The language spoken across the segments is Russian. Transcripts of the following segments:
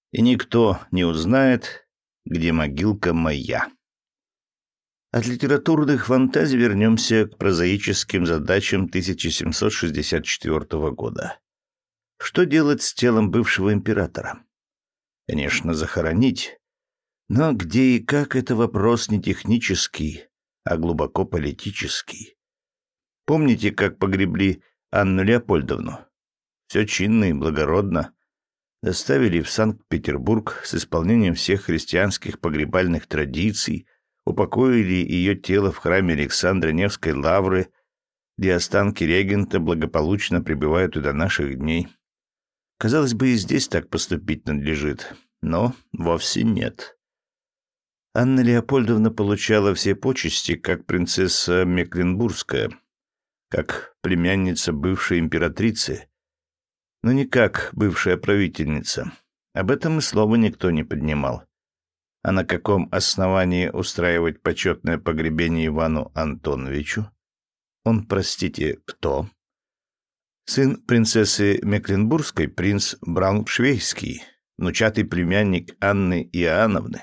и никто не узнает, где могилка моя. От литературных фантазий вернемся к прозаическим задачам 1764 года. Что делать с телом бывшего императора? Конечно, захоронить. Но где и как — это вопрос не технический, а глубоко политический. Помните, как погребли Анну Леопольдовну? Все чинно и благородно. Доставили в Санкт-Петербург с исполнением всех христианских погребальных традиций, упокоили ее тело в храме Александра Невской лавры, где останки регента благополучно пребывают и до наших дней. Казалось бы, и здесь так поступить надлежит, но вовсе нет. Анна Леопольдовна получала все почести, как принцесса Мекленбургская, как племянница бывшей императрицы, но не как бывшая правительница. Об этом и слова никто не поднимал. А на каком основании устраивать почетное погребение Ивану Антоновичу? Он, простите, кто? Сын принцессы Мекленбургской, принц Брауншвейгский, внучатый племянник Анны Иоанновны.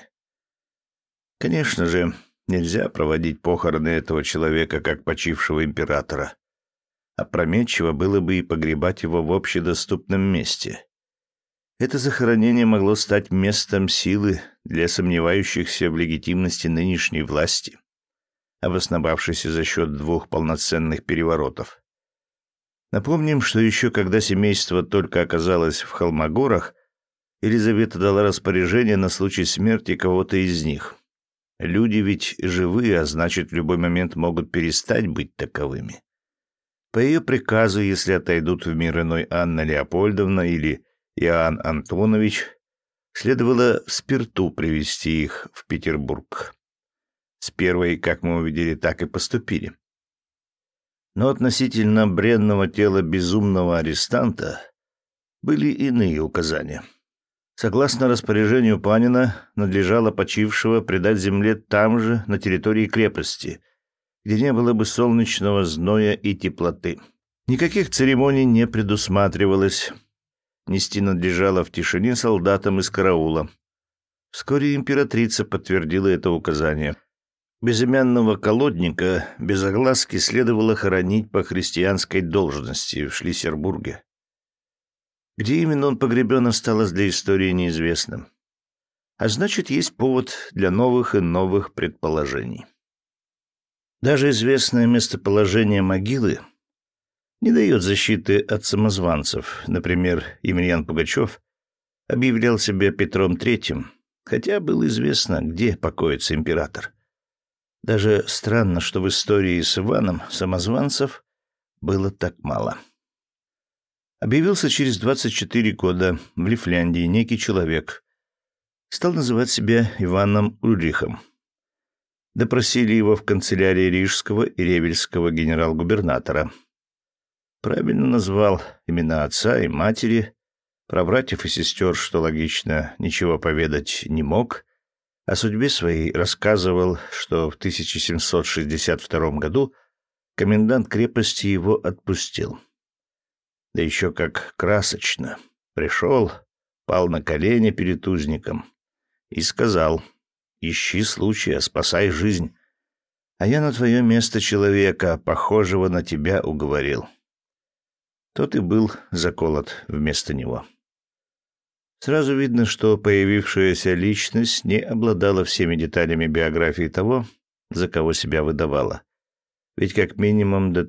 Конечно же, нельзя проводить похороны этого человека как почившего императора. Опрометчиво было бы и погребать его в общедоступном месте. Это захоронение могло стать местом силы для сомневающихся в легитимности нынешней власти, обосновавшейся за счет 2 полноценных переворотов. Напомним, что еще когда семейство только оказалось в Холмогорах, Елизавета дала распоряжение на случай смерти кого-то из них. Люди ведь живые, а значит, в любой момент могут перестать быть таковыми. По ее приказу, если отойдут в мир иной Анна Леопольдовна или Иоанн Антонович, следовало в спирту привезти их в Петербург. С первой, как мы увидели, так и поступили. Но относительно бренного тела безумного арестанта были иные указания. Согласно распоряжению Панина, надлежало почившего предать земле там же, на территории крепости, где не было бы солнечного зноя и теплоты. Никаких церемоний не предусматривалось. Нести надлежало в тишине солдатам из караула. Вскоре императрица подтвердила это указание. Безымянного колодника без огласки следовало хоронить по христианской должности в Шлиссербурге. Где именно он погребен, осталось для истории неизвестным. А значит, есть повод для новых и новых предположений. Даже известное местоположение могилы не дает защиты от самозванцев. Например, Емельян Пугачев объявлял себя Петром III, хотя было известно, где покоится император. Даже странно, что в истории с Иваном самозванцев было так мало. Объявился через 24 года в Лифляндии некий человек. Стал называть себя Иваном Ульрихом. Допросили его в канцелярии рижского и ревельского генерал-губернатора. Правильно назвал имена отца и матери, про братьев и сестер, что логично, ничего поведать не мог. О судьбе своей рассказывал, что в 1762 году комендант крепости его отпустил. Да еще как красочно. Пришел, пал на колени перед узником и сказал: «Ищи случая, спасай жизнь, а я на твое место человека, похожего на тебя, уговорил». Тот и был заколот вместо него. Сразу видно, что появившаяся личность не обладала всеми деталями биографии того, за кого себя выдавала. Ведь как минимум до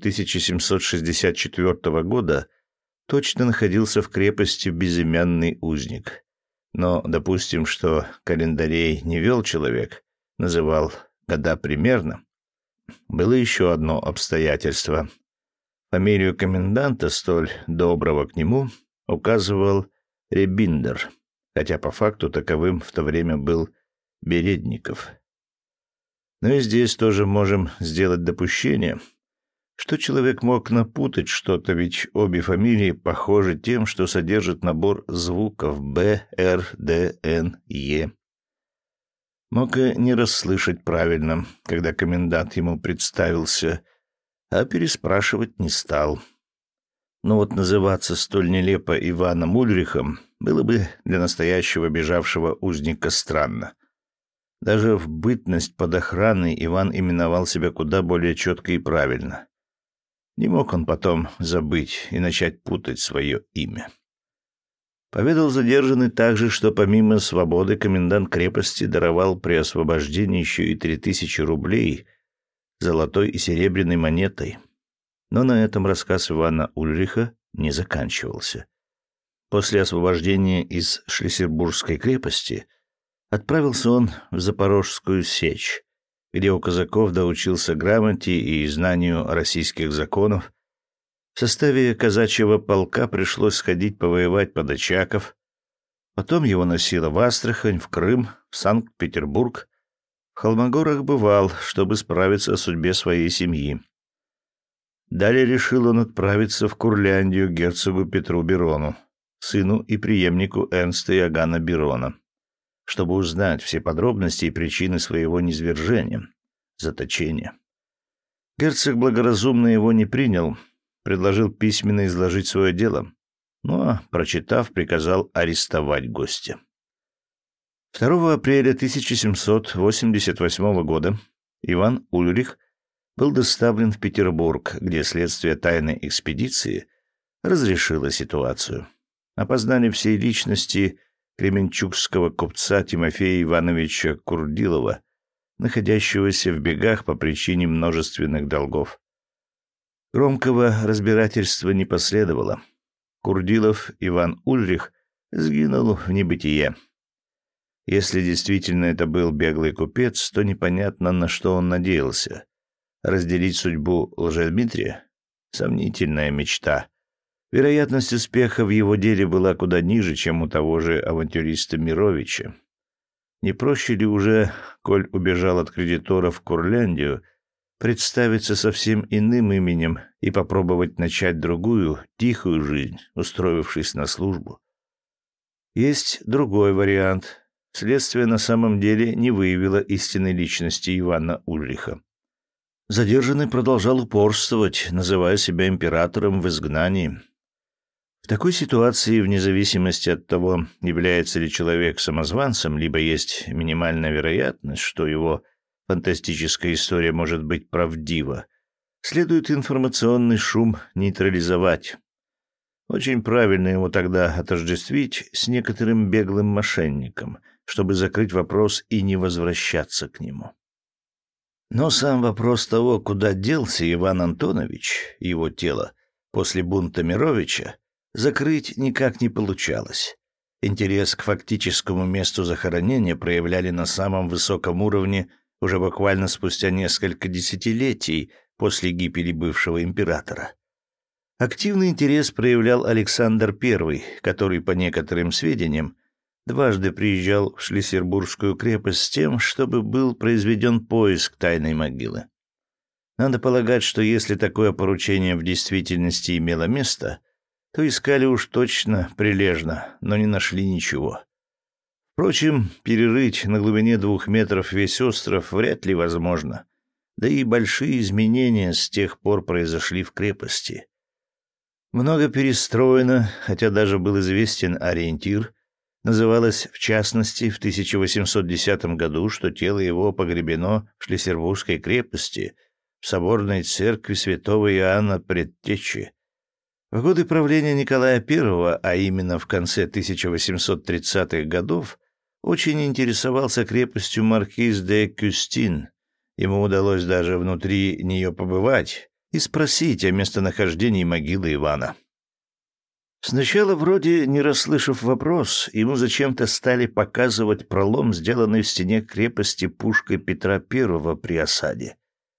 1764 года точно находился в крепости безымянный узник. Но допустим, что календарей не вел человек, называл года примерно. Было еще одно обстоятельство. Фамилию коменданта, столь доброго к нему, указывал Ребиндер, хотя по факту таковым в то время был Бередников. Но и здесь тоже можем сделать допущение, что человек мог напутать что-то, ведь обе фамилии похожи тем, что содержит набор звуков Б, Р, Д, Н, Е. Мог и не расслышать правильно, когда комендант ему представился, а переспрашивать не стал. Но вот называться столь нелепо Иваном Ульрихом было бы для настоящего бежавшего узника странно. Даже в бытность под охраной Иван именовал себя куда более четко и правильно. Не мог он потом забыть и начать путать свое имя. Поведал задержанный также, что помимо свободы комендант крепости даровал при освобождении еще и 3000 рублей золотой и серебряной монетой. Но на этом рассказ Ивана Ульриха не заканчивался. После освобождения из Шлиссельбургской крепости отправился он в Запорожскую сечь, где у казаков доучился грамоте и знанию российских законов. В составе казачьего полка пришлось сходить повоевать под Очаков. Потом его носило в Астрахань, в Крым, в Санкт-Петербург. В Холмогорах бывал, чтобы справиться о судьбе своей семьи. Далее решил он отправиться в Курляндию к герцогу Петру Бирону, сыну и преемнику Эрнста Иоганна Бирона, чтобы узнать все подробности и причины своего низвержения, заточения. Герцог благоразумно его не принял, предложил письменно изложить свое дело, но, прочитав, приказал арестовать гостя. 2 апреля 1788 года Иван Ульрих был доставлен в Петербург, где следствие тайной экспедиции разрешило ситуацию. Опознали всей личности кременчугского купца Тимофея Ивановича Курдилова, находящегося в бегах по причине множественных долгов. Громкого разбирательства не последовало. Курдилов Иван Ульрих сгинул в небытие. Если действительно это был беглый купец, то непонятно, на что он надеялся. Разделить судьбу Лжедмитрия? Сомнительная мечта. Вероятность успеха в его деле была куда ниже, чем у того же авантюриста Мировича. Не проще ли уже, коль убежал от кредиторов в Курляндию, представиться совсем иным именем и попробовать начать другую, тихую жизнь, устроившись на службу? Есть другой вариант. Следствие на самом деле не выявило истинной личности Ивана Ульриха. Задержанный продолжал упорствовать, называя себя императором в изгнании. В такой ситуации, вне зависимости от того, является ли человек самозванцем, либо есть минимальная вероятность, что его фантастическая история может быть правдива, следует информационный шум нейтрализовать. Очень правильно его тогда отождествить с некоторым беглым мошенником, чтобы закрыть вопрос и не возвращаться к нему. Но сам вопрос того, куда делся Иван Антонович, его тело, после бунта Мировича, закрыть никак не получалось. Интерес к фактическому месту захоронения проявляли на самом высоком уровне уже буквально спустя несколько десятилетий после гибели бывшего императора. Активный интерес проявлял Александр I, который, по некоторым сведениям, дважды приезжал в Шлиссельбургскую крепость с тем, чтобы был произведен поиск тайной могилы. Надо полагать, что если такое поручение в действительности имело место, то искали уж точно прилежно, но не нашли ничего. Впрочем, перерыть на глубине 2 метров весь остров вряд ли возможно, да и большие изменения с тех пор произошли в крепости. Много перестроено, хотя даже был известен ориентир. Называлось, в частности, в 1810 году, что тело его погребено в Шлиссельбургской крепости, в соборной церкви святого Иоанна Предтечи. В годы правления Николая I, а именно в конце 1830-х годов, очень интересовался крепостью маркиз де Кюстин. Ему удалось даже внутри нее побывать и спросить о местонахождении могилы Ивана. Сначала, вроде не расслышав вопрос, ему зачем-то стали показывать пролом, сделанный в стене крепости пушкой Петра I при осаде.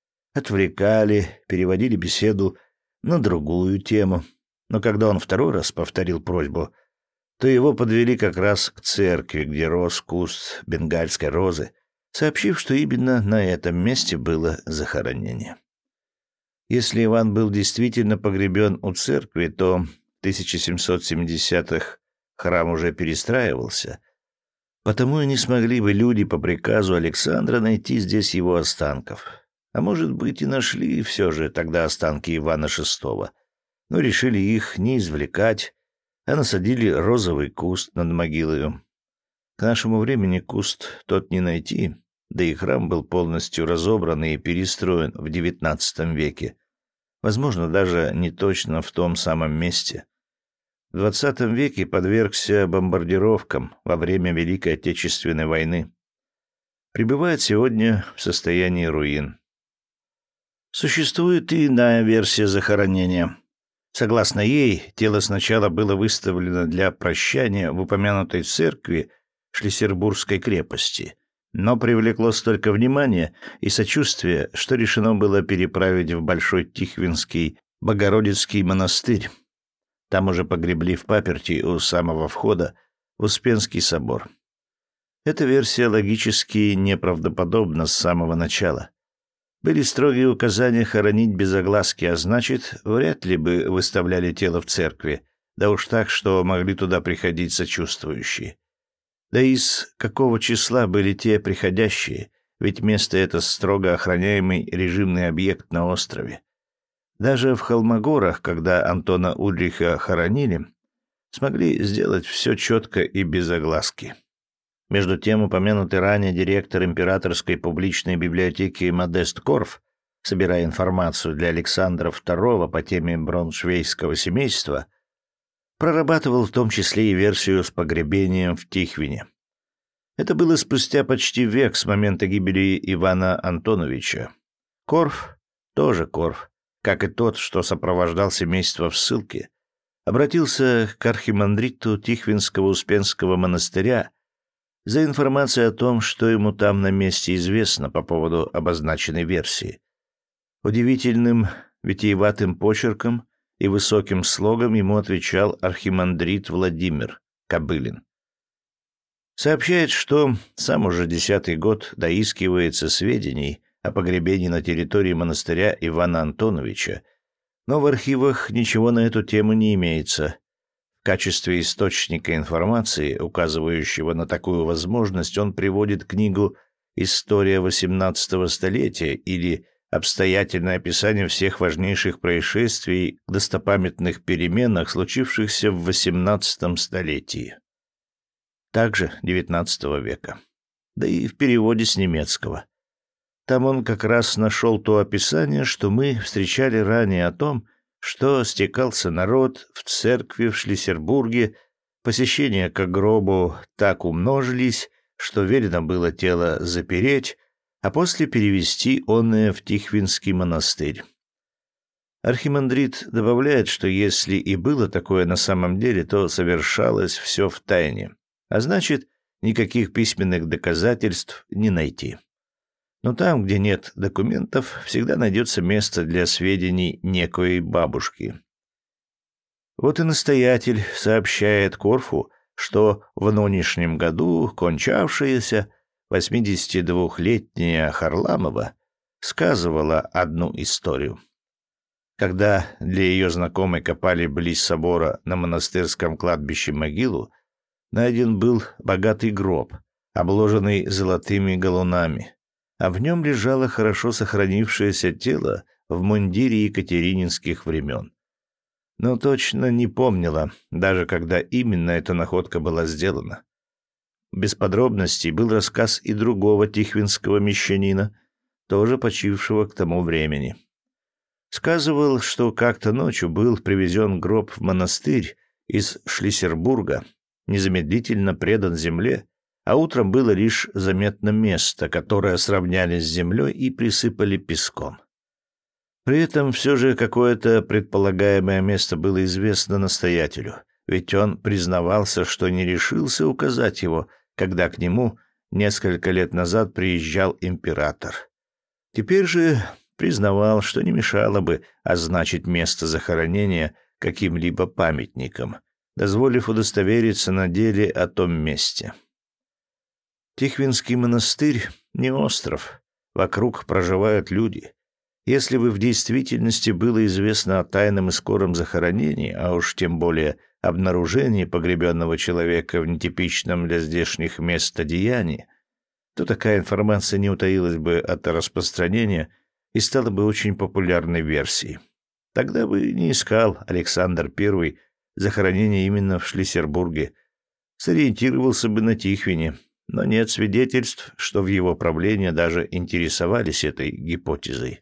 Отвлекали, переводили беседу на другую тему. Но когда он 2 раз повторил просьбу, то его подвели как раз к церкви, где рос куст бенгальской розы, сообщив, что именно на этом месте было захоронение. Если Иван был действительно погребен у церкви, то в 1770-х храм уже перестраивался, потому и не смогли бы люди по приказу Александра найти здесь его останков. А может быть, и нашли все же тогда останки Ивана VI, но решили их не извлекать, а насадили розовый куст над могилою. К нашему времени куст тот не найти, да и храм был полностью разобран и перестроен в XIX веке. Возможно, даже не точно в том самом месте. В XX веке подвергся бомбардировкам во время Великой Отечественной войны. Пребывает сегодня в состоянии руин. Существует и иная версия захоронения. Согласно ей, тело сначала было выставлено для прощания в упомянутой церкви Шлиссербургской крепости, но привлекло столько внимания и сочувствия, что решено было переправить в Большой Тихвинский Богородицкий монастырь. Там уже погребли в паперти у самого входа в Успенский собор. Эта версия логически неправдоподобна с самого начала. Были строгие указания хоронить без огласки, а значит, вряд ли бы выставляли тело в церкви, да уж так, что могли туда приходить сочувствующие. Да из какого числа были те приходящие, ведь место это строго охраняемый режимный объект на острове. Даже в Холмогорах, когда Антона Ульриха хоронили, смогли сделать все четко и без огласки. Между тем, упомянутый ранее директор императорской публичной библиотеки Модест Корф, собирая информацию для Александра II по теме брауншвейгского семейства, прорабатывал в том числе и версию с погребением в Тихвине. Это было спустя почти век с момента гибели Ивана Антоновича. Корф, тоже Корф, как и тот, что сопровождал семейство в ссылке, обратился к архимандриту Тихвинского Успенского монастыря за информацией о том, что ему там на месте известно по поводу обозначенной версии. Удивительным, витиеватым почерком и высоким слогом ему отвечал архимандрит Владимир Кобылин. Сообщает, что сам уже 10-й год доискивается сведений о погребении на территории монастыря Ивана Антоновича, но в архивах ничего на эту тему не имеется. В качестве источника информации, указывающего на такую возможность, он приводит книгу «История XVIII столетия» или «Обстоятельное описание всех важнейших происшествий, достопамятных переменах, случившихся в XVIII столетии». Также XIX века. Да и в переводе с немецкого. Там он как раз нашел то описание, что мы встречали ранее о том, что стекался народ в церкви в Шлиссербурге, посещения к гробу так умножились, что велено было тело запереть, а после перевести онное в Тихвинский монастырь. Архимандрит добавляет, что если и было такое на самом деле, то совершалось все в тайне, а значит, никаких письменных доказательств не найти. Но там, где нет документов, всегда найдется место для сведений некоей бабушки. Вот и настоятель сообщает Корфу, что в нынешнем году кончавшаяся 82-летняя Харламова сказывала одну историю. Когда для ее знакомой копали близ собора на монастырском кладбище могилу, найден был богатый гроб, обложенный золотыми галунами, а в нем лежало хорошо сохранившееся тело в мундире екатерининских времен. Но точно не помнила, даже когда именно эта находка была сделана. Без подробностей был рассказ и другого тихвинского мещанина, тоже почившего к тому времени. Сказывал, что как-то ночью был привезен гроб в монастырь из Шлиссербурга, незамедлительно предан земле, а утром было лишь заметно место, которое сравняли с землей и присыпали песком. При этом все же какое-то предполагаемое место было известно настоятелю, ведь он признавался, что не решился указать его, когда к нему несколько лет назад приезжал император. Теперь же признавал, что не мешало бы означить место захоронения каким-либо памятником, дозволив удостовериться на деле о том месте. Тихвинский монастырь — не остров, вокруг проживают люди. Если бы в действительности было известно о тайном и скором захоронении, а уж тем более обнаружении погребенного человека в нетипичном для здешних мест одеянии, то такая информация не утаилась бы от распространения и стала бы очень популярной версией. Тогда бы не искал Александр I захоронение именно в Шлиссербурге, сориентировался бы на Тихвине, но нет свидетельств, что в его правлении даже интересовались этой гипотезой.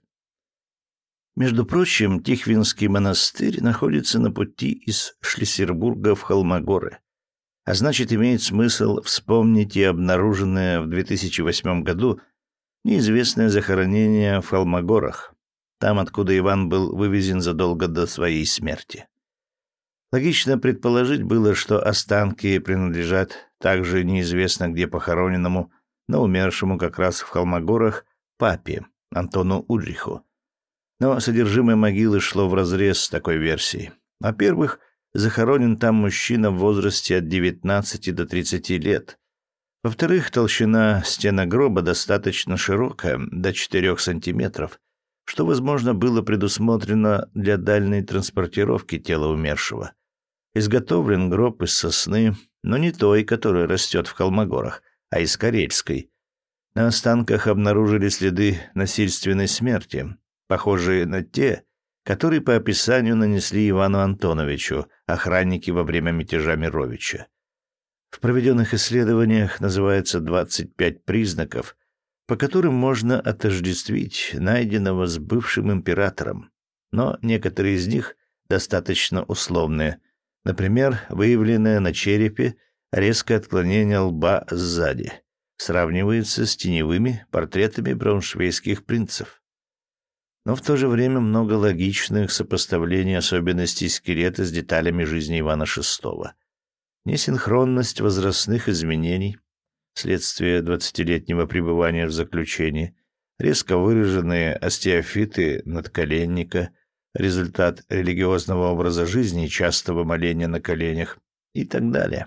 Между прочим, Тихвинский монастырь находится на пути из Шлиссербурга в Холмогоры, а значит, имеет смысл вспомнить и обнаруженное в 2008 году неизвестное захоронение в Холмогорах, там, откуда Иван был вывезен задолго до своей смерти. Логично предположить было, что останки принадлежат также неизвестно где похороненному, но умершему как раз в Холмогорах папе Антону Ульриху. Но содержимое могилы шло вразрез с такой версией. Во-первых, захоронен там мужчина в возрасте от 19 до 30 лет. Во-вторых, толщина стены гроба достаточно широкая, до 4 сантиметров, что, возможно, было предусмотрено для дальней транспортировки тела умершего. Изготовлен гроб из сосны, но не той, которая растет в Холмогорах, а из карельской. На останках обнаружили следы насильственной смерти, похожие на те, которые по описанию нанесли Ивану Антоновичу охранники во время мятежа Мировича. В проведенных исследованиях называется 25 признаков, по которым можно отождествить найденного с бывшим императором, но некоторые из них достаточно условные. Например, выявленное на черепе резкое отклонение лба сзади сравнивается с теневыми портретами брауншвейгских принцев. Но в то же время много логичных сопоставлений особенностей скелета с деталями жизни Ивана VI. Несинхронность возрастных изменений, следствие 20-летнего пребывания в заключении, резко выраженные остеофиты надколенника, результат религиозного образа жизни и частого моления на коленях и так далее.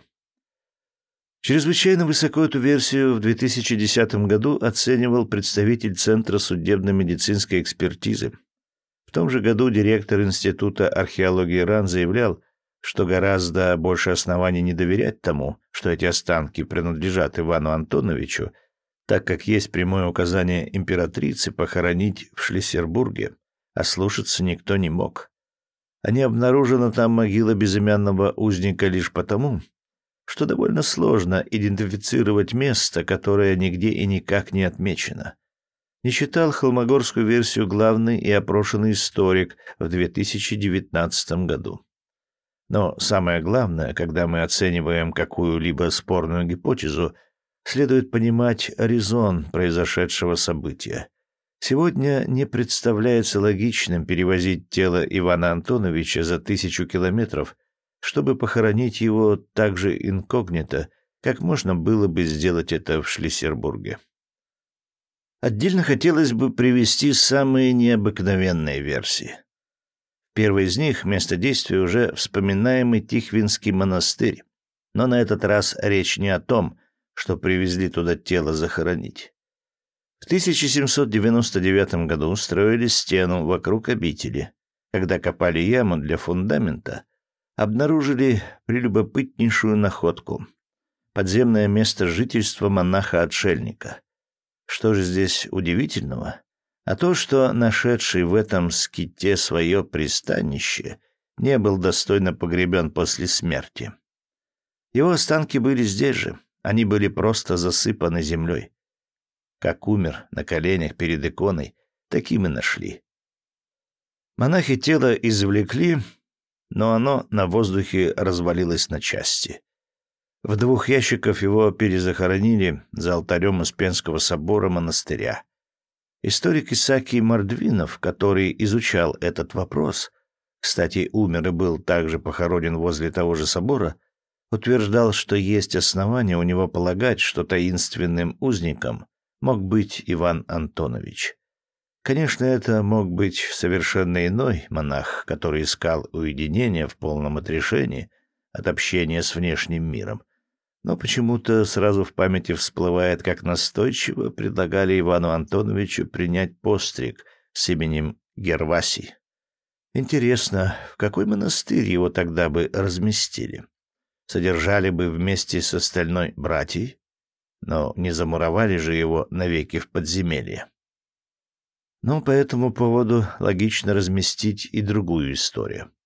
Чрезвычайно высоко эту версию в 2010 году оценивал представитель Центра судебно-медицинской экспертизы. В том же году директор Института археологии РАН заявлял, что гораздо больше оснований не доверять тому, что эти останки принадлежат Ивану Антоновичу, так как есть прямое указание императрицы похоронить в Шлиссербурге, а слушаться никто не мог. А не обнаружена там могила безымянного узника лишь потому, что довольно сложно идентифицировать место, которое нигде и никак не отмечено. Не читал холмогорскую версию главный и опрошенный историк в 2019 году. Но самое главное, когда мы оцениваем какую-либо спорную гипотезу, следует понимать резон произошедшего события. Сегодня не представляется логичным перевозить тело Ивана Антоновича за 1000 километров, чтобы похоронить его так же инкогнито, как можно было бы сделать это в Шлиссербурге. Отдельно хотелось бы привести самые необыкновенные версии. Первый из них — место действия уже вспоминаемый Тихвинский монастырь, но на этот раз речь не о том, что привезли туда тело захоронить. В 1799 году строили стену вокруг обители. Когда копали яму для фундамента, обнаружили прелюбопытнейшую находку — подземное место жительства монаха-отшельника. Что же здесь удивительного? А то, что нашедший в этом ските свое пристанище не был достойно погребен после смерти. Его останки были здесь же, они были просто засыпаны землей. Как умер на коленях перед иконой, таким и нашли. Монахи тело извлекли, но оно на воздухе развалилось на части. В 2 ящиках его перезахоронили за алтарем Успенского собора монастыря. Историк Исаакий Мордвинов, который изучал этот вопрос, кстати, умер и был также похоронен возле того же собора, утверждал, что есть основания у него полагать, что таинственным узником мог быть Иван Антонович. Конечно, это мог быть совершенно иной монах, который искал уединения в полном отрешении от общения с внешним миром. Но почему-то сразу в памяти всплывает, как настойчиво предлагали Ивану Антоновичу принять постриг с именем Гервасий. Интересно, в какой монастырь его тогда бы разместили? Содержали бы вместе с остальной братьей? Но не замуровали же его навеки в подземелье. Но по этому поводу логично разместить и другую историю.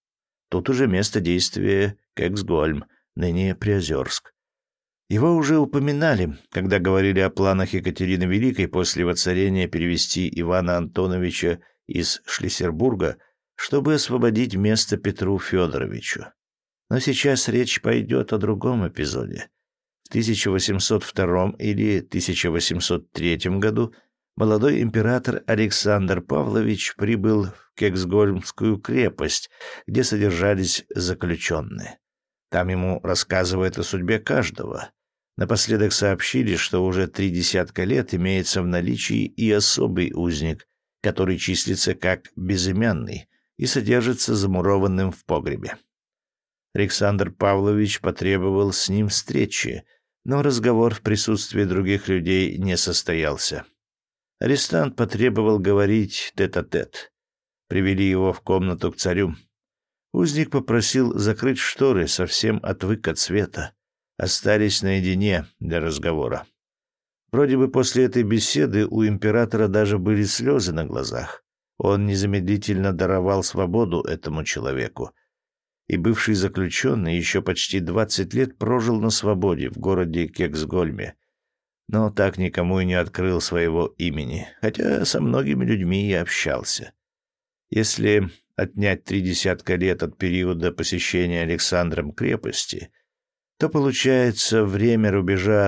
Тут уже место действия Кексгольм, ныне Приозерск. Его уже упоминали, когда говорили о планах Екатерины Великой после воцарения перевести Ивана Антоновича из Шлиссербурга, чтобы освободить место Петру Федоровичу. Но сейчас речь пойдет о другом эпизоде. В 1802 или 1803 году молодой император Александр Павлович прибыл в Кексгольмскую крепость, где содержались заключенные. Там ему рассказывают о судьбе каждого. Напоследок сообщили, что уже 30 лет имеется в наличии и особый узник, который числится как безымянный и содержится замурованным в погребе. Александр Павлович потребовал с ним встречи, но разговор в присутствии других людей не состоялся. Арестант потребовал говорить тет-а-тет. Привели его в комнату к царю. Узник попросил закрыть шторы, совсем отвык от света. Остались наедине для разговора. Вроде бы после этой беседы у императора даже были слезы на глазах. Он незамедлительно даровал свободу этому человеку. И бывший заключенный еще почти 20 лет прожил на свободе в городе Кексгольме, но так никому и не открыл своего имени, хотя со многими людьми и общался. Если отнять 30 лет от периода посещения Александром крепости, то получается время рубежа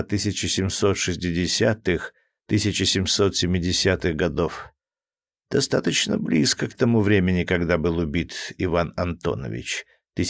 1760-1770-х годов. Достаточно близко к тому времени, когда был убит Иван Антонович,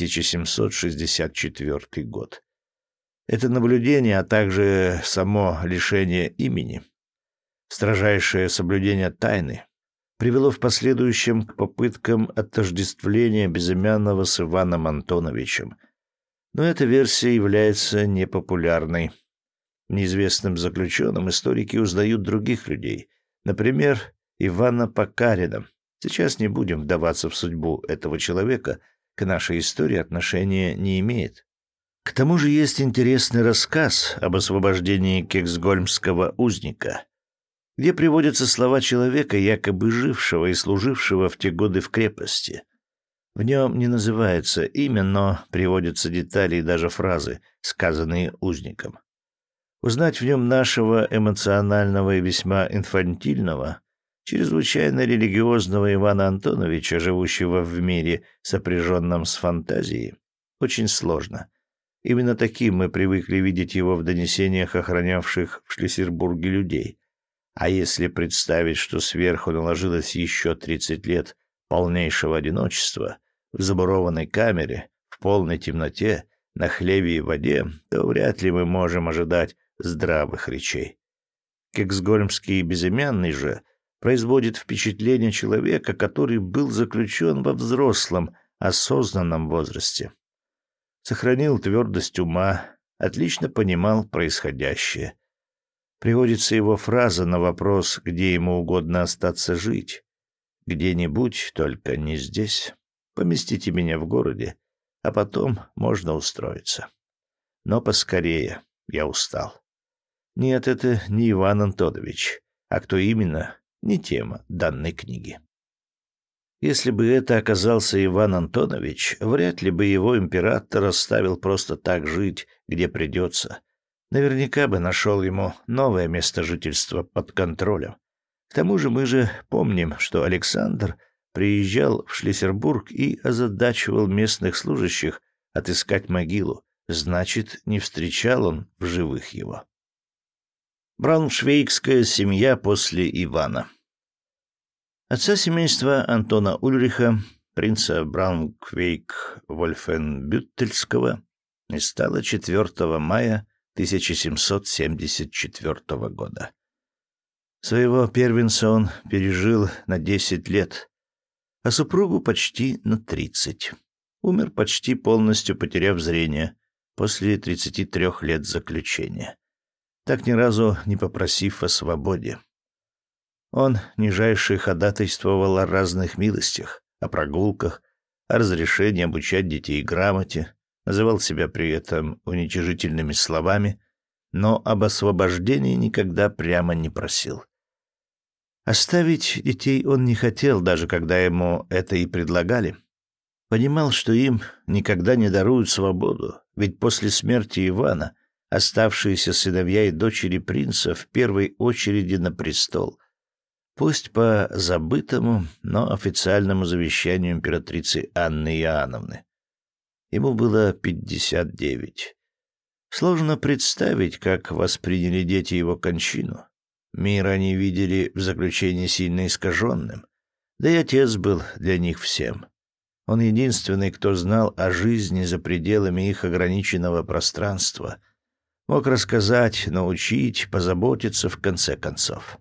1764 год. Это наблюдение, а также само лишение имени, строжайшее соблюдение тайны, привело в последующем к попыткам отождествления безымянного с Иваном Антоновичем. Но эта версия является непопулярной. Неизвестным заключенным историки узнают других людей, например, Ивана Покарина. Сейчас не будем вдаваться в судьбу этого человека, к нашей истории отношения не имеет. К тому же есть интересный рассказ об освобождении кексгольмского узника, где приводятся слова человека, якобы жившего и служившего в те годы в крепости. В нем не называется имя, но приводятся детали и даже фразы, сказанные узником. Узнать в нем нашего эмоционального и весьма инфантильного, чрезвычайно религиозного Ивана Антоновича, живущего в мире, сопряженном с фантазией, очень сложно. Именно таким мы привыкли видеть его в донесениях охранявших в Шлиссербурге людей. А если представить, что сверху наложилось еще 30 лет полнейшего одиночества, в замурованной камере, в полной темноте, на хлеве и воде, то вряд ли мы можем ожидать здравых речей. Кексгольмский безымянный же производит впечатление человека, который был заключен во взрослом, осознанном возрасте. Сохранил твердость ума, отлично понимал происходящее. Приводится его фраза на вопрос, где ему угодно остаться жить. «Где-нибудь, только не здесь. Поместите меня в городе, а потом можно устроиться. Но поскорее, я устал». Нет, это не Иван Антонович, а кто именно, не тема данной книги. Если бы это оказался Иван Антонович, вряд ли бы его император оставил просто так жить, где придется. Наверняка бы нашел ему новое место жительства под контролем. К тому же мы же помним, что Александр приезжал в Шлиссербург и озадачивал местных служащих отыскать могилу. Значит, не встречал он в живых его. Брауншвейгская семья после Ивана. Отца семейства Антона Ульриха, принца Брауншвейг-Вольфенбюттельского, не стало 4 мая 1774 года. Своего первенца он пережил на 10 лет, а супругу почти на 30. Умер почти полностью, потеряв зрение, после 33 лет заключения, так ни разу не попросив о свободе. Он нижайше ходатайствовал о разных милостях, о прогулках, о разрешении обучать детей грамоте, называл себя при этом уничижительными словами, но об освобождении никогда прямо не просил. Оставить детей он не хотел, даже когда ему это и предлагали. Понимал, что им никогда не даруют свободу, ведь после смерти Ивана оставшиеся сыновья и дочери принца в первой очереди на престол. Пусть по забытому, но официальному завещанию императрицы Анны Иоанновны. Ему было 59. Сложно представить, как восприняли дети его кончину. Мир они видели в заключении сильно искаженным. Да и отец был для них всем. Он единственный, кто знал о жизни за пределами их ограниченного пространства. Мог рассказать, научить, позаботиться в конце концов.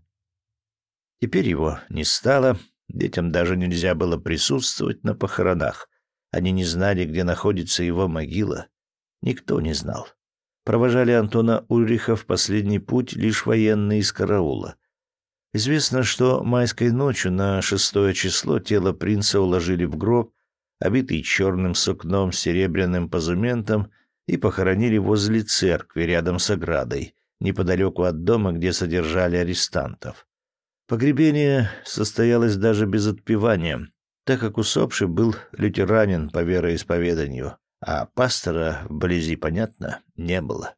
Теперь его не стало, детям даже нельзя было присутствовать на похоронах. Они не знали, где находится его могила. Никто не знал. Провожали Антона Ульриха в последний путь лишь военные из караула. Известно, что майской ночью на 6 число тело принца уложили в гроб, обитый черным сукном с серебряным позументом, и похоронили возле церкви рядом с оградой, неподалеку от дома, где содержали арестантов. Погребение состоялось даже без отпевания, так как усопший был лютеранин по вероисповеданию, а пастора вблизи, понятно, не было.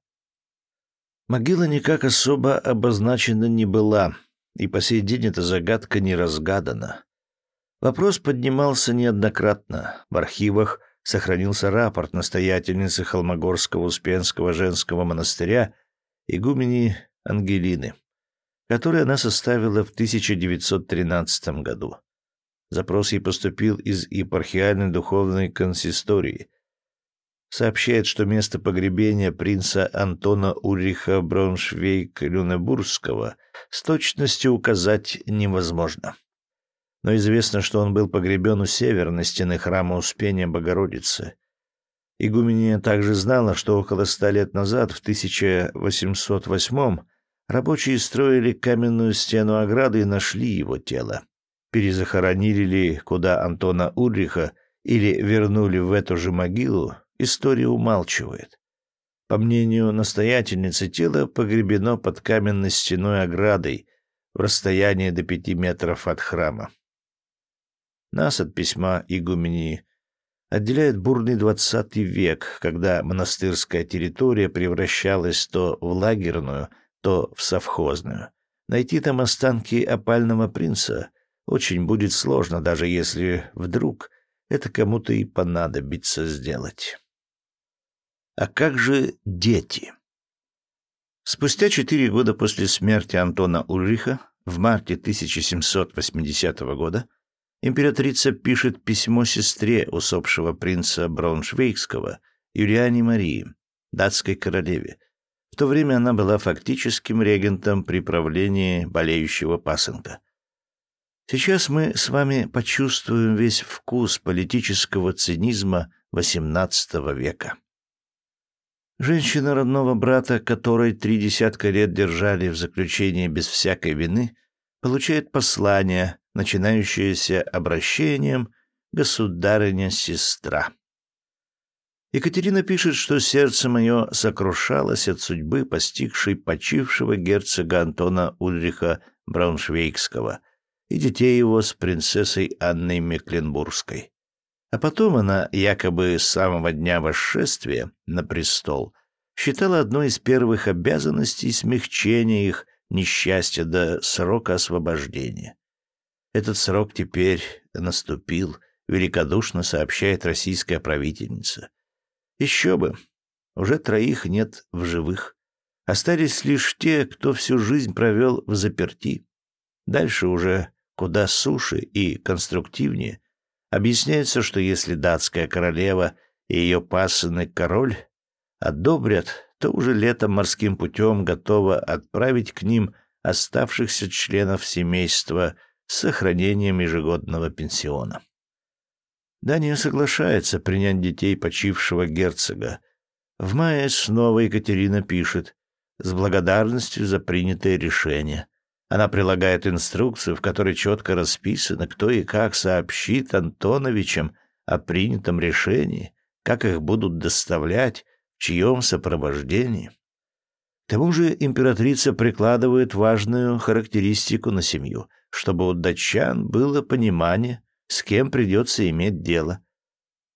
Могила никак особо обозначена не была, и по сей день эта загадка не разгадана. Вопрос поднимался неоднократно. В архивах сохранился рапорт настоятельницы Холмогорского Успенского женского монастыря игумени Ангелины, который она составила в 1913 году. Запрос ей поступил из епархиальной духовной консистории. Сообщает, что место погребения принца Антона Ульриха Брауншвейг-Люнебургского с точностью указать невозможно. Но известно, что он был погребен у северной стены храма Успения Богородицы. Игуменья также знала, что около 100 лет назад, в 1808 рабочие строили каменную стену ограды и нашли его тело. Перезахоронили ли куда Антона Ульриха или вернули в эту же могилу, история умалчивает. По мнению настоятельницы, тело погребено под каменной стеной оградой в расстоянии до 5 метров от храма. Нас от письма игуменьи отделяет бурный 20 век, когда монастырская территория превращалась то в лагерную, то в совхозную. Найти там останки опального принца очень будет сложно, даже если вдруг это кому-то и понадобится сделать. А как же дети? Спустя 4 года после смерти Антона Ульриха, в марте 1780 года, императрица пишет письмо сестре усопшего принца Брауншвейгского, Юлиане Марии, датской королеве. В то время она была фактическим регентом при правлении болеющего пасынка. Сейчас мы с вами почувствуем весь вкус политического цинизма XVIII века. Женщина родного брата, которой 30 лет держали в заключении без всякой вины, получает послание, начинающееся обращением «Государыня-сестра». Екатерина пишет, что сердце мое сокрушалось от судьбы, постигшей почившего герцога Антона Ульриха Брауншвейгского и детей его с принцессой Анной Мекленбургской. А потом она, якобы с самого дня восшествия на престол, считала одной из первых обязанностей смягчения их несчастья до срока освобождения. Этот срок теперь наступил, великодушно сообщает российская правительница. Еще бы, уже 3 нет в живых. Остались лишь те, кто всю жизнь провел взаперти. Дальше уже куда суше и конструктивнее. Объясняется, что если датская королева и ее пасынный король одобрят, то уже летом морским путем готова отправить к ним оставшихся членов семейства с сохранением ежегодного пенсиона. Дания соглашается принять детей почившего герцога. В мае снова Екатерина пишет с благодарностью за принятое решение. Она прилагает инструкцию, в которой четко расписано, кто и как сообщит Антоновичам о принятом решении, как их будут доставлять, в чьем сопровождении. К тому же императрица прикладывает важную характеристику на семью, чтобы у датчан было понимание, с кем придется иметь дело.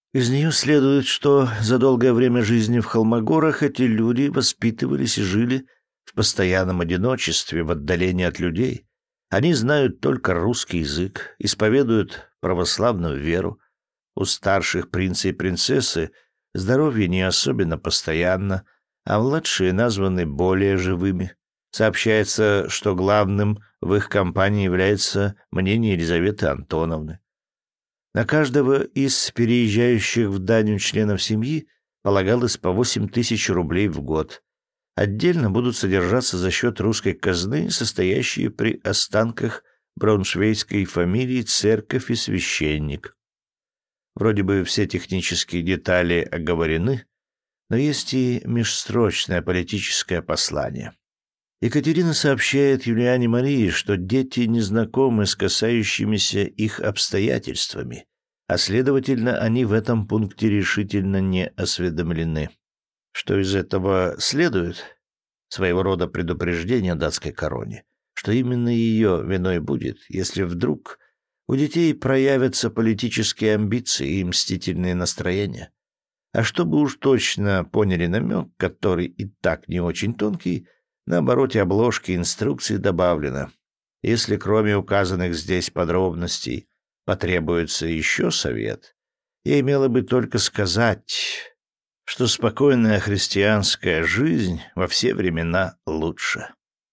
Из нее следует, что за долгое время жизни в Холмогорах эти люди воспитывались и жили в постоянном одиночестве, в отдалении от людей. Они знают только русский язык, исповедуют православную веру. У старших принца и принцессы здоровье не особенно постоянно, а младшие названы более живыми. Сообщается, что главным в их компании является мнение Елизаветы Антоновны. На каждого из переезжающих в Данию членов семьи полагалось по 8 000 рублей в год. Отдельно будут содержаться за счет русской казны, состоящие при останках брауншвейгской фамилии церковь и священник. Вроде бы все технические детали оговорены, но есть и межстрочное политическое послание. Екатерина сообщает Юлиане Марии, что дети не знакомы с касающимися их обстоятельствами, а следовательно, они в этом пункте решительно не осведомлены. Что из этого следует? Своего рода предупреждение датской короне, что именно ее виной будет, если вдруг у детей проявятся политические амбиции и мстительные настроения. А чтобы уж точно поняли намек, который и так не очень тонкий, на обороте обложки инструкции добавлено: если кроме указанных здесь подробностей потребуется еще совет, я имела бы только сказать, что спокойная христианская жизнь во все времена лучше.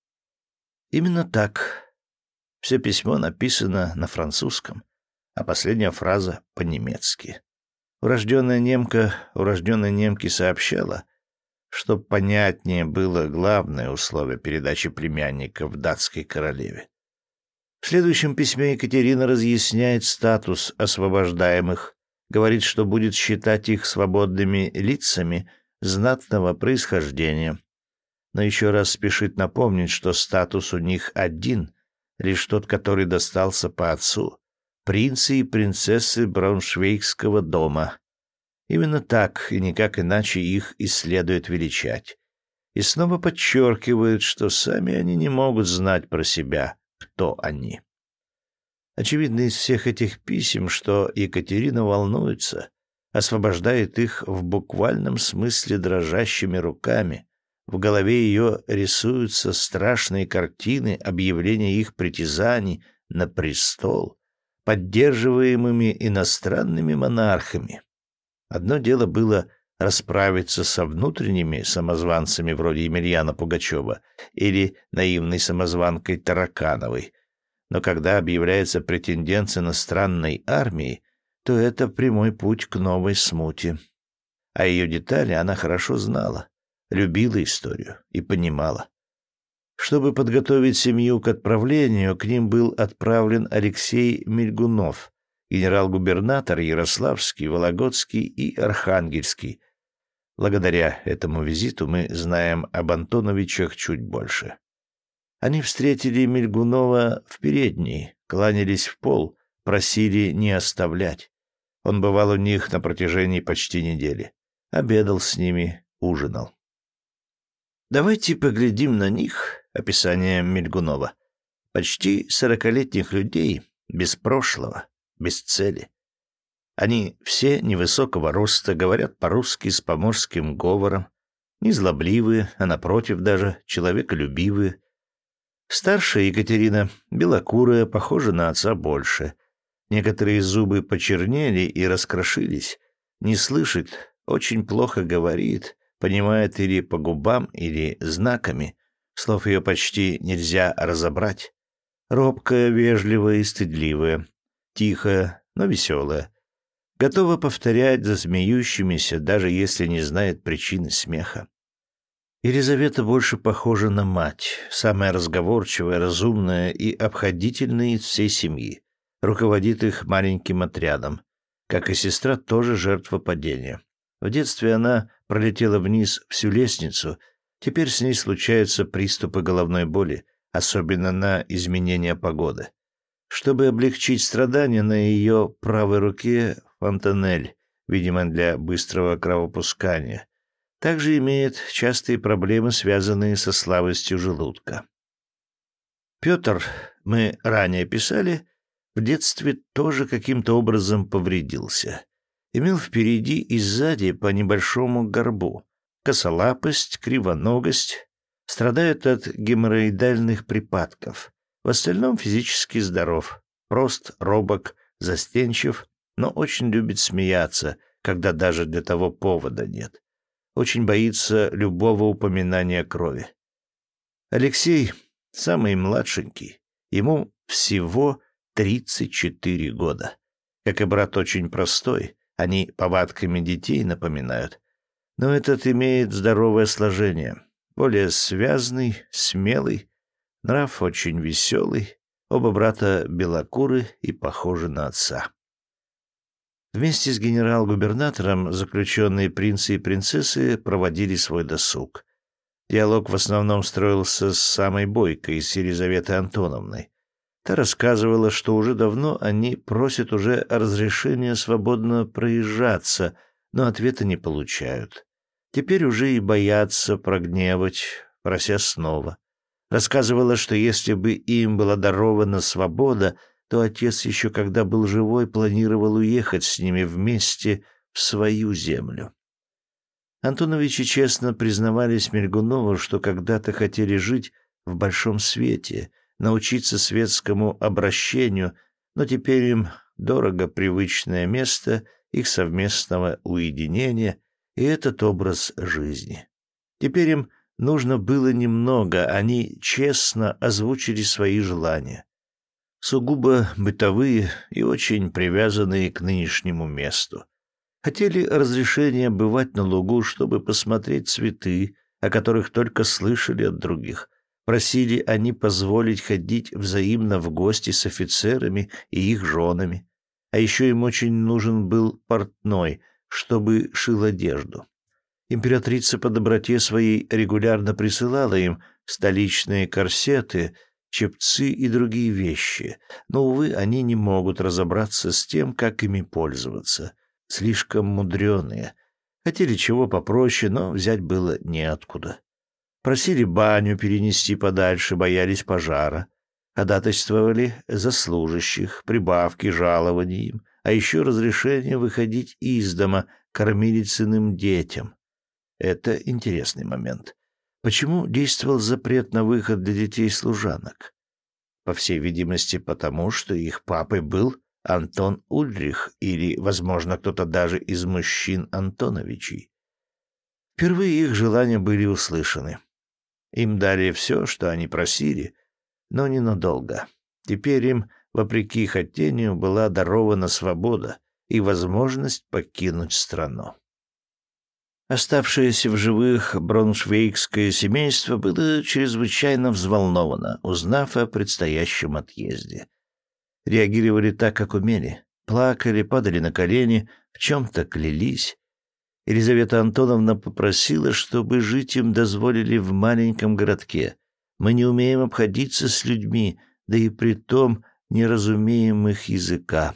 Именно так. Все письмо написано на французском, а последняя фраза по-немецки. Урожденная немки сообщала, чтоб понятнее было главное условие передачи племянников датской королеве. В следующем письме Екатерина разъясняет статус освобождаемых, говорит, что будет считать их свободными лицами знатного происхождения, но еще раз спешит напомнить, что статус у них один, лишь тот, который достался по отцу, принцы и принцессы Брауншвейгского дома. Именно так и никак иначе их и следует величать. И снова подчеркивают, что сами они не могут знать про себя, кто они. Очевидно из всех этих писем, что Екатерина волнуется, освобождает их в буквальном смысле дрожащими руками. В голове ее рисуются страшные картины объявления их притязаний на престол, поддерживаемыми иностранными монархами. Одно дело было расправиться со внутренними самозванцами вроде Емельяна Пугачева или наивной самозванкой Таракановой, но когда объявляется претендент с иностранной армией, то это прямой путь к новой смуте. А ее детали она хорошо знала, любила историю и понимала. Чтобы подготовить семью к отправлению, к ним был отправлен Алексей Мильгунов, генерал-губернатор Ярославский, Вологодский и Архангельский. Благодаря этому визиту мы знаем об Антоновичах чуть больше. Они встретили Мильгунова в передней, кланялись в пол, просили не оставлять. Он бывал у них на протяжении почти недели. Обедал с ними, ужинал. Давайте поглядим на них, описание Мильгунова. Почти 40-летних людей, без прошлого, без цели. Они все невысокого роста, говорят по-русски с поморским говором, не злобливые, а напротив даже человеколюбивые. Старшая Екатерина, белокурая, похожа на отца больше. Некоторые зубы почернели и раскрошились. Не слышит, очень плохо говорит, понимает или по губам, или знаками. Слов ее почти нельзя разобрать. Робкая, вежливая и стыдливая. Тихая, но веселая. Готова повторять за смеющимися, даже если не знает причины смеха. Елизавета больше похожа на мать, самая разговорчивая, разумная и обходительная из всей семьи. Руководит их маленьким отрядом. Как и сестра, тоже жертва падения. В детстве она пролетела вниз всю лестницу. Теперь с ней случаются приступы головной боли, особенно на изменение погоды. Чтобы облегчить страдания, на ее правой руке фонтанель, видимо, для быстрого кровопускания. Также имеет частые проблемы, связанные со слабостью желудка. Петр, мы ранее писали, в детстве тоже каким-то образом повредился. имел впереди и сзади по небольшому горбу, косолапость, кривоногость, страдает от геморроидальных припадков. В остальном физически здоров, прост, робок, застенчив, но очень любит смеяться, когда даже для того повода нет. Очень боится любого упоминания крови. Алексей самый младшенький, ему всего 34 года. Как и брат, очень простой, они повадками детей напоминают. Но этот имеет здоровое сложение, более связный, смелый, нрав очень веселый, оба брата белокуры и похожи на отца. Вместе с генерал-губернатором заключенные принцы и принцессы проводили свой досуг. Диалог в основном строился с самой Бойкой, с Елизаветой Антоновной. Та рассказывала, что уже давно они просят уже разрешения свободно проезжаться, но ответа не получают. Теперь уже и боятся прогневать, прося снова. Рассказывала, что если бы им была дарована свобода, то отец еще когда был живой планировал уехать с ними вместе в свою землю. Антоновичи честно признавались Мельгунову, что когда-то хотели жить в большом свете, научиться светскому обращению, но теперь им дорого привычное место их совместного уединения и этот образ жизни. Теперь им нужно было немного, они честно озвучили свои желания. Сугубо бытовые и очень привязанные к нынешнему месту. Хотели разрешения бывать на лугу, чтобы посмотреть цветы, о которых только слышали от других. Просили они позволить ходить взаимно в гости с офицерами и их женами. А еще им очень нужен был портной, чтобы шил одежду. Императрица по доброте своей регулярно присылала им столичные корсеты, чепцы и другие вещи, но, увы, они не могут разобраться с тем, как ими пользоваться. Слишком мудреные. Хотели чего попроще, но взять было неоткуда. Просили баню перенести подальше, боялись пожара. Ходатайствовали за служащих, прибавки жалований им, а еще разрешение выходить из дома кормилицыным детям. Это интересный момент. Почему действовал запрет на выход для детей-служанок? По всей видимости, потому что их папой был Антон Ульрих или, возможно, кто-то даже из мужчин Антоновичей. Впервые их желания были услышаны. Им дали все, что они просили, но ненадолго. Теперь им, вопреки хотению, была дарована свобода и возможность покинуть страну. Оставшееся в живых брауншвейгское семейство было чрезвычайно взволновано, узнав о предстоящем отъезде. Реагировали так, как умели. Плакали, падали на колени, в чем-то клялись. Елизавета Антоновна попросила, чтобы жить им дозволили в маленьком городке. Мы не умеем обходиться с людьми, да и притом не разумеем их языка.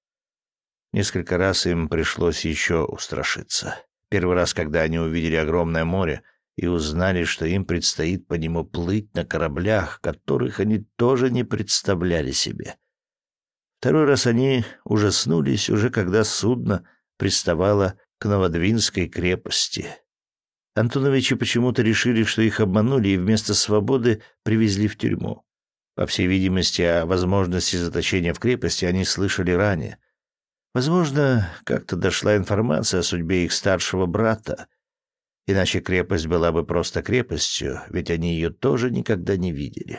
Несколько раз им пришлось еще устрашиться. Первый раз, когда они увидели огромное море и узнали, что им предстоит по нему плыть на кораблях, которых они тоже не представляли себе. Второй раз они ужаснулись уже когда судно приставало к Новодвинской крепости. Антоновичи почему-то решили, что их обманули и вместо свободы привезли в тюрьму. По всей видимости, о возможности заточения в крепости они слышали ранее. Возможно, как-то дошла информация о судьбе их старшего брата. Иначе крепость была бы просто крепостью, ведь они ее тоже никогда не видели.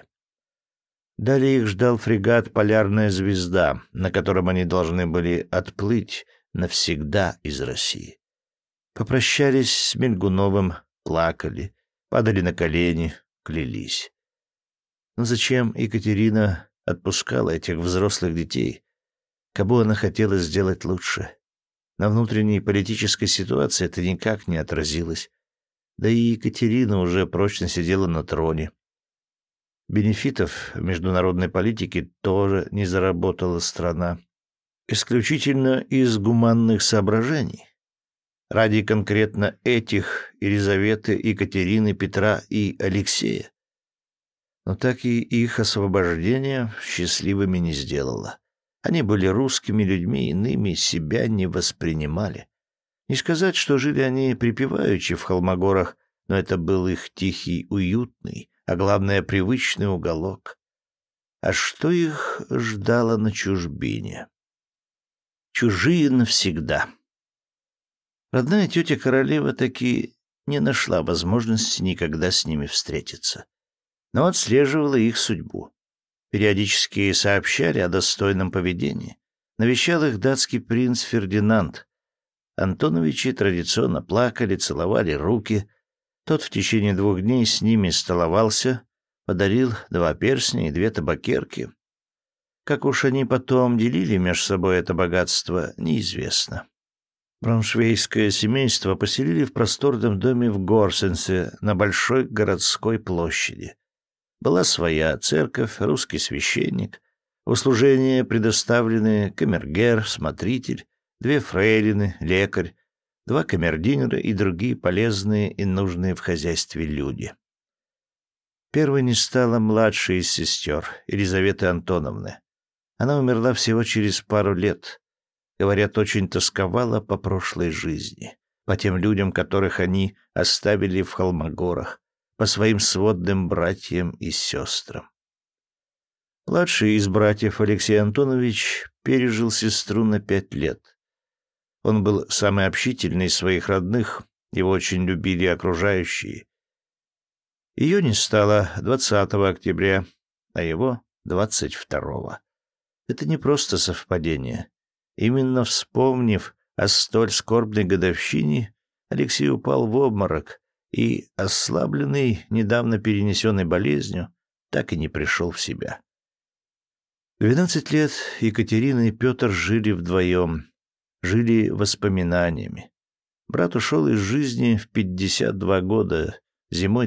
Далее их ждал фрегат «Полярная звезда», на котором они должны были отплыть навсегда из России. Попрощались с Мельгуновым, плакали, падали на колени, клялись. Но зачем Екатерина отпускала этих взрослых детей? Кому она хотела сделать лучше? На внутренней политической ситуации это никак не отразилось. Да и Екатерина уже прочно сидела на троне. Бенефитов в международной политике тоже не заработала страна. Исключительно из гуманных соображений. Ради конкретно этих Елизаветы, Екатерины, Петра и Алексея. Но так и их освобождение счастливыми не сделало. Они были русскими людьми, иными себя не воспринимали. Не сказать, что жили они припеваючи в Холмогорах, но это был их тихий, уютный, а главное, привычный уголок. А что их ждало на чужбине? Чужие навсегда. Родная тетя королева таки не нашла возможности никогда с ними встретиться, но отслеживала их судьбу. Периодически сообщали о достойном поведении. Навещал их датский принц Фердинанд. Антоновичи традиционно плакали, целовали руки. Тот в течение 2 дней с ними столовался, подарил 2 перстня и 2 табакерки. Как уж они потом делили между собой это богатство, неизвестно. Брауншвейгское семейство поселили в просторном доме в Горсенсе на большой городской площади. Была своя церковь, русский священник, в услужение предоставлены камергер, смотритель, 2 фрейлины, лекарь, 2 камердинера и другие полезные и нужные в хозяйстве люди. Первой не стала младшая из сестер, Елизаветы Антоновны. Она умерла всего через пару лет. Говорят, очень тосковала по прошлой жизни, по тем людям, которых они оставили в Холмогорах, по своим сводным братьям и сестрам. Младший из братьев Алексей Антонович пережил сестру на 5 лет. Он был самый общительный из своих родных, его очень любили окружающие. Ее не стало 20 октября, а его 22-го. Это не просто совпадение. Именно вспомнив о столь скорбной годовщине, Алексей упал в обморок и, ослабленный недавно перенесенной болезнью, так и не пришел в себя. 12 лет Екатерина и Петр жили вдвоем, жили воспоминаниями. Брат ушел из жизни в 52 года, зимой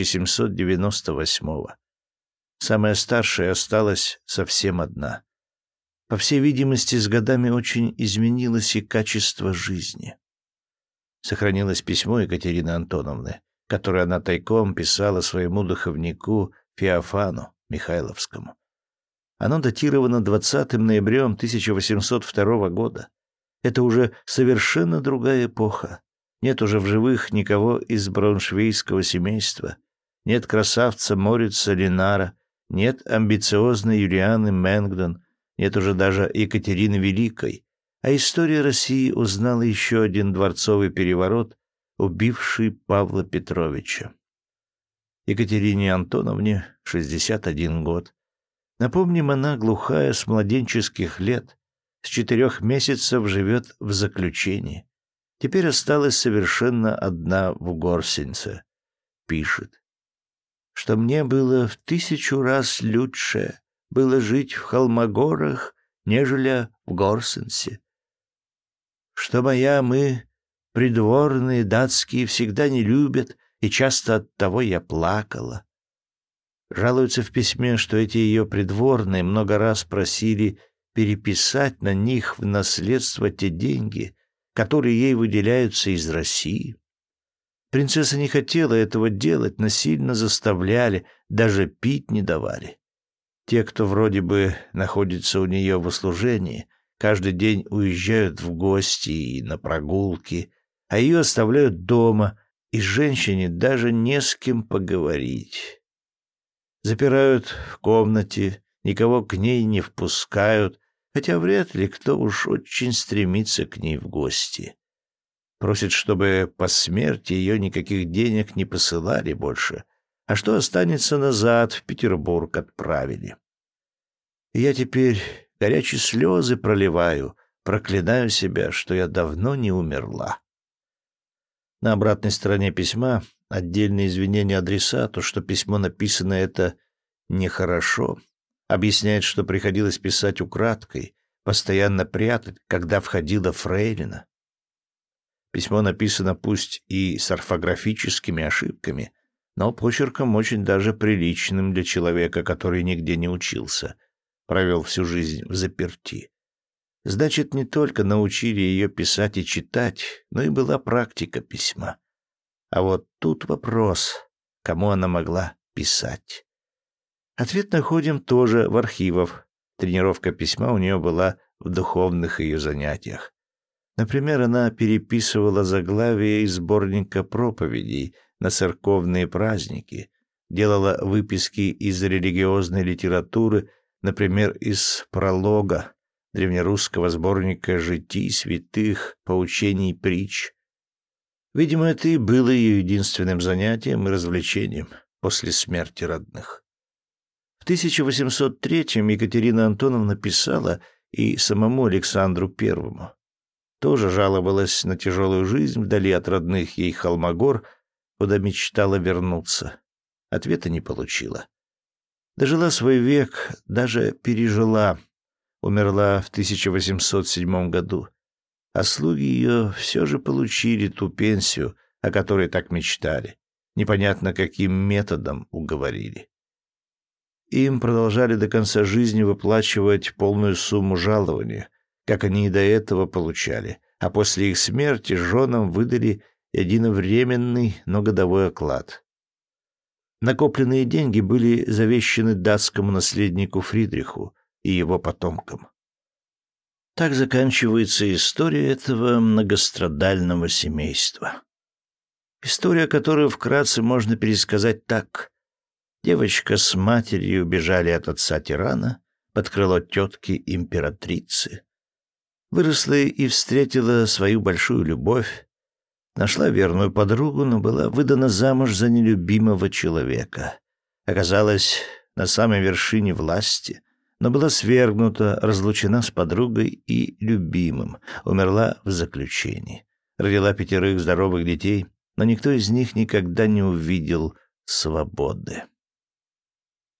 1798-го. Самая старшая осталась совсем одна. По всей видимости, с годами очень изменилось и качество жизни. Сохранилось письмо Екатерины Антоновны, которое она тайком писала своему духовнику Феофану Михайловскому. Оно датировано 20 ноябрем 1802 года. Это уже совершенно другая эпоха. Нет уже в живых никого из брауншвейгского семейства. Нет красавца Морица Линара, нет амбициозной Юлианы Мэнгдон, нет уже даже Екатерины Великой, а история России узнала еще один дворцовый переворот, убивший Павла Петровича. Екатерине Антоновне 61 год. Напомним, она глухая с младенческих лет, с 4 месяцев живет в заключении. Теперь осталась совершенно одна в Горсенце. Пишет, что мне было в 1000 раз лучше было жить в Холмогорах, нежели в Горсенсе. Что мы, придворные датские, всегда не любят, и часто оттого я плакала. Жалуется в письме, что эти ее придворные много раз просили переписать на них в наследство те деньги, которые ей выделяются из России. Принцесса не хотела этого делать, насильно заставляли, даже пить не давали. Те, кто вроде бы находится у нее в услужении, каждый день уезжают в гости и на прогулки, а ее оставляют дома, и женщине даже не с кем поговорить. Запирают в комнате, никого к ней не впускают, хотя вряд ли кто уж очень стремится к ней в гости. Просит, чтобы по смерти ее никаких денег не посылали больше, а что останется назад в Петербург отправили. И я теперь горячие слезы проливаю, проклинаю себя, что я давно не умерла. На обратной стороне письма отдельные извинения адресату, что письмо написано это нехорошо. Объясняет, что приходилось писать украдкой, постоянно прятать, когда входила фрейлина. Письмо написано пусть и с орфографическими ошибками, но почерком очень даже приличным для человека, который нигде не учился, провел всю жизнь в заперти. Значит, не только научили ее писать и читать, но и была практика письма. А вот тут вопрос, кому она могла писать. Ответ находим тоже в архивах. Тренировка письма у нее была в духовных ее занятиях. Например, она переписывала заглавия из сборника проповедей на церковные праздники, делала выписки из религиозной литературы, например, из пролога древнерусского сборника житий святых, поучений, притч. Видимо, это и было ее единственным занятием и развлечением после смерти родных. В 1803-м Екатерина Антоновна писала и самому Александру I. Тоже жаловалась на тяжелую жизнь вдали от родных ей Холмогор, куда мечтала вернуться. Ответа не получила. Дожила свой век, даже пережила. Умерла в 1807 году. А слуги ее все же получили ту пенсию, о которой так мечтали. Непонятно, каким методом уговорили. Им продолжали до конца жизни выплачивать полную сумму жалования, как они и до этого получали, а после их смерти женам выдали единовременный, но годовой оклад. Накопленные деньги были завещены датскому наследнику Фридриху и его потомкам. Так заканчивается история этого многострадального семейства. История, которую вкратце можно пересказать так. Девочка с матерью бежали от отца-тирана под крыло тетки-императрицы. Выросла и встретила свою большую любовь, нашла верную подругу, но была выдана замуж за нелюбимого человека. Оказалась на самой вершине власти, но была свергнута, разлучена с подругой и любимым, умерла в заключении. Родила 5 здоровых детей, но никто из них никогда не увидел свободы.